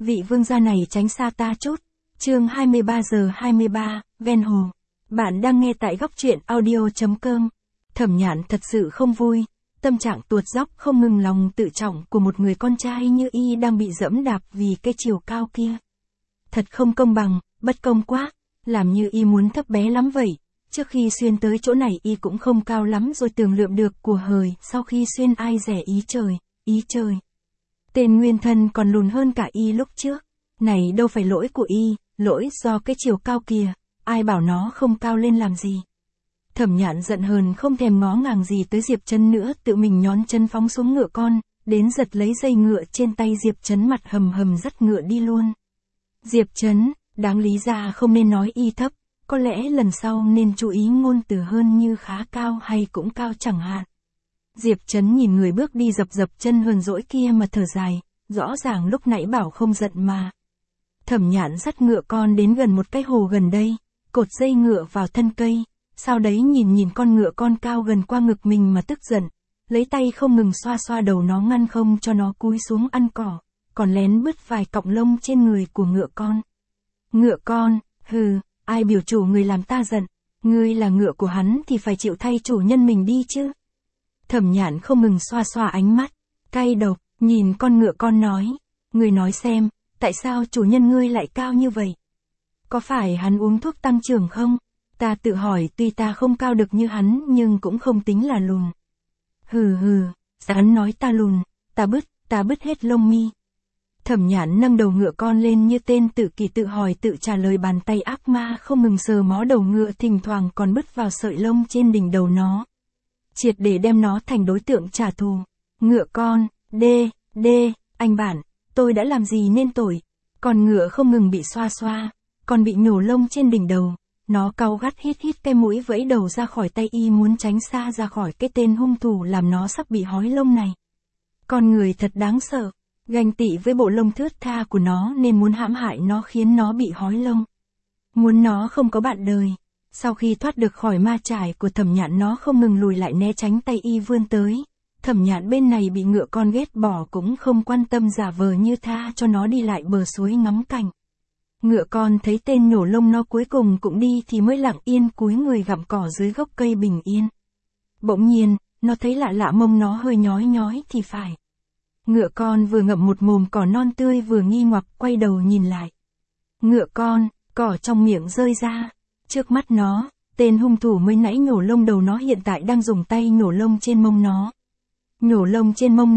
vị vương gia này tránh xa ta chút. Chương 23:23, ven hồ. Bạn đang nghe tại góc truyện audio.com. Thẩm Nhạn thật sự không vui, tâm trạng tuột dốc không ngừng lòng tự trọng của một người con trai như y đang bị dẫm đạp vì cái chiều cao kia. Thật không công bằng, bất công quá, làm như y muốn thấp bé lắm vậy. Trước khi xuyên tới chỗ này y cũng không cao lắm rồi tưởng lượm được của hời, sau khi xuyên ai rẻ ý trời. Tên nguyên thân còn lùn hơn cả y lúc trước. Này đâu phải lỗi của y, lỗi do cái chiều cao kìa, ai bảo nó không cao lên làm gì. Thẩm Nhạn giận hờn không thèm ngó ngàng gì tới Diệp Trấn nữa, tự mình nhón chân phóng xuống ngựa con, đến giật lấy dây ngựa trên tay Diệp Trấn, mặt hầm hầm dắt ngựa đi luôn. Diệp Trấn, đáng lý ra không nên nói y thấp, có lẽ lần sau nên chú ý ngôn từ hơn, như khá cao hay cũng cao chẳng hạn. Diệp Trấn nhìn người bước đi dập dập chân hờn dỗi kia mà thở dài, rõ ràng lúc nãy bảo không giận mà. Thẩm Nhạn dắt ngựa con đến gần một cái hồ gần đây, cột dây ngựa vào thân cây, sau đấy nhìn con ngựa con cao gần qua ngực mình mà tức giận, lấy tay không ngừng xoa xoa đầu nó ngăn không cho nó cúi xuống ăn cỏ, còn lén bứt vài cọng lông trên người của ngựa con. Ngựa con, hừ, ai biểu chủ người làm ta giận, ngươi là ngựa của hắn thì phải chịu thay chủ nhân mình đi chứ. Thẩm Nhạn không ngừng xoa xoa ánh mắt, cay độc, nhìn con ngựa con nói, ngươi nói xem, tại sao chủ nhân ngươi lại cao như vậy? Có phải hắn uống thuốc tăng trưởng không? Ta tự hỏi tuy ta không cao được như hắn nhưng cũng không tính là lùn. Hừ, hắn nói ta lùn, ta bứt hết lông mi. Thẩm Nhạn nâng đầu ngựa con lên như tên tự kỷ tự hỏi tự trả lời, bàn tay ác ma không ngừng sờ mó đầu ngựa, thỉnh thoảng còn bứt vào sợi lông trên đỉnh đầu nó. Triệt để đem nó thành đối tượng trả thù. Ngựa con, anh bạn, tôi đã làm gì nên tội? Còn ngựa không ngừng bị xoa xoa, còn bị nhổ lông trên đỉnh đầu. Nó cau gắt hít cái mũi, vẫy đầu ra khỏi tay y, muốn tránh xa ra khỏi cái tên hung thủ làm nó sắp bị hói lông này. Con người thật đáng sợ, ganh tị với bộ lông thướt tha của nó nên muốn hãm hại nó khiến nó bị hói lông. Muốn nó không có bạn đời. Sau khi thoát được khỏi ma chải của Thẩm Nhạn, nó không ngừng lùi lại né tránh tay y vươn tới. Thẩm Nhạn bên này bị ngựa con ghét bỏ cũng không quan tâm, giả vờ như tha cho nó đi lại bờ suối ngắm cảnh. Ngựa con thấy tên nhổ lông nó cuối cùng cũng đi thì mới lặng yên cúi người gặm cỏ dưới gốc cây bình yên. Bỗng nhiên, nó thấy lạ mông nó hơi nhói thì phải. Ngựa con vừa ngậm một mồm cỏ non tươi vừa nghi ngoặc quay đầu nhìn lại. Ngựa con, cỏ trong miệng rơi ra. Trước mắt nó, tên hung thủ mới nãy nhổ lông đầu nó hiện tại đang dùng tay nhổ lông trên mông nó. Nhổ lông trên mông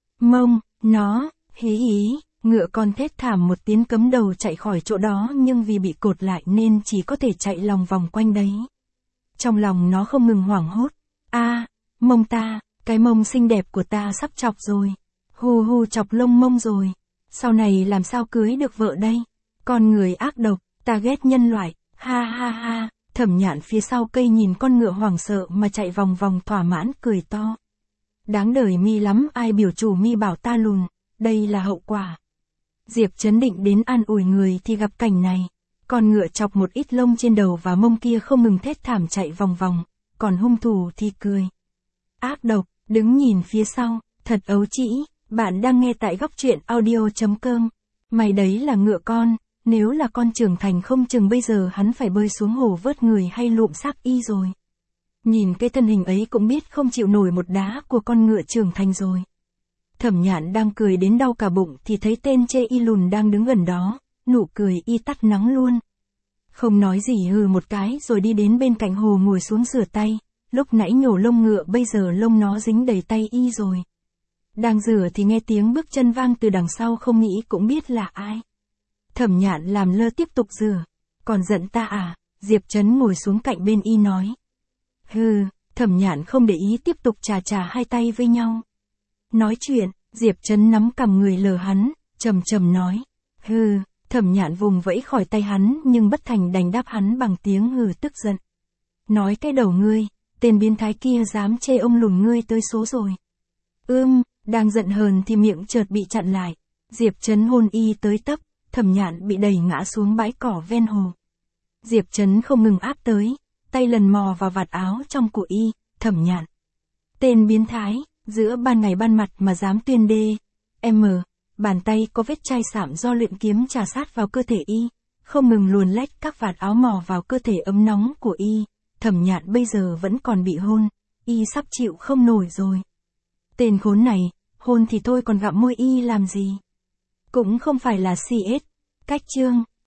nó, hí. Ngựa con thét thảm một tiếng cấm đầu chạy khỏi chỗ đó, nhưng vì bị cột lại nên chỉ có thể chạy lòng vòng quanh đấy. Trong lòng nó không ngừng hoảng hốt. Mông ta, cái mông xinh đẹp của ta sắp chọc rồi. Hù chọc lông mông rồi. Sau này làm sao cưới được vợ đây? Con người ác độc, ta ghét nhân loại. Ha. Thẩm Nhạn phía sau cây nhìn con ngựa hoảng sợ mà chạy vòng vòng thỏa mãn cười to. Đáng đời mi lắm, ai biểu chủ mi bảo ta lùn, đây là hậu quả. Diệp Trấn định đến an ủi người thì gặp cảnh này. Con ngựa chọc một ít lông trên đầu và mông kia không ngừng thét thảm chạy vòng vòng, còn hung thủ thì cười. Ác độc, đứng nhìn phía sau, thật ấu trĩ. Bạn đang nghe tại góc truyện audio.com. Mày đấy là ngựa con, nếu là con trưởng thành không chừng bây giờ hắn phải bơi xuống hồ vớt người hay lụm xác y rồi. Nhìn cái thân hình ấy cũng biết không chịu nổi một đá của con ngựa trưởng thành rồi. Thẩm Nhạn đang cười đến đau cả bụng thì thấy tên chê y lùn đang đứng gần đó, nụ cười y tắt nắng luôn. Không nói gì hừ một cái rồi đi đến bên cạnh hồ ngồi xuống rửa tay, lúc nãy nhổ lông ngựa bây giờ lông nó dính đầy tay y rồi. Đang rửa thì nghe tiếng bước chân vang từ đằng sau, không nghĩ cũng biết là ai. Thẩm Nhạn làm lơ tiếp tục rửa. Còn giận ta à? Diệp Trấn ngồi xuống cạnh bên y nói. Thẩm Nhạn không để ý, tiếp tục chà hai tay với nhau. Nói chuyện, Diệp Trấn nắm cằm người lờ hắn, trầm nói. Thẩm Nhạn vùng vẫy khỏi tay hắn nhưng bất thành đành đáp hắn bằng tiếng hừ tức giận. Nói cái đầu ngươi, tên biến thái kia dám chê ông lùn ngươi tới số rồi. Đang giận hờn thì miệng chợt bị chặn lại. Diệp Trấn hôn y tới tấp, Thẩm Nhạn bị đẩy ngã xuống bãi cỏ ven hồ. Diệp Trấn không ngừng áp tới, tay lần mò vào vạt áo trong của y. Thẩm Nhạn, tên biến thái, giữa ban ngày ban mặt mà dám tuyên Bàn tay có vết chai sạm do luyện kiếm chà sát vào cơ thể y, không ngừng luồn lách các vạt áo mò vào cơ thể ấm nóng của y. Thẩm Nhạn bây giờ vẫn còn bị hôn, y sắp chịu không nổi rồi. Tên khốn này, hôn thì thôi còn gặm môi y làm gì? Cũng không phải là CS. Cách chương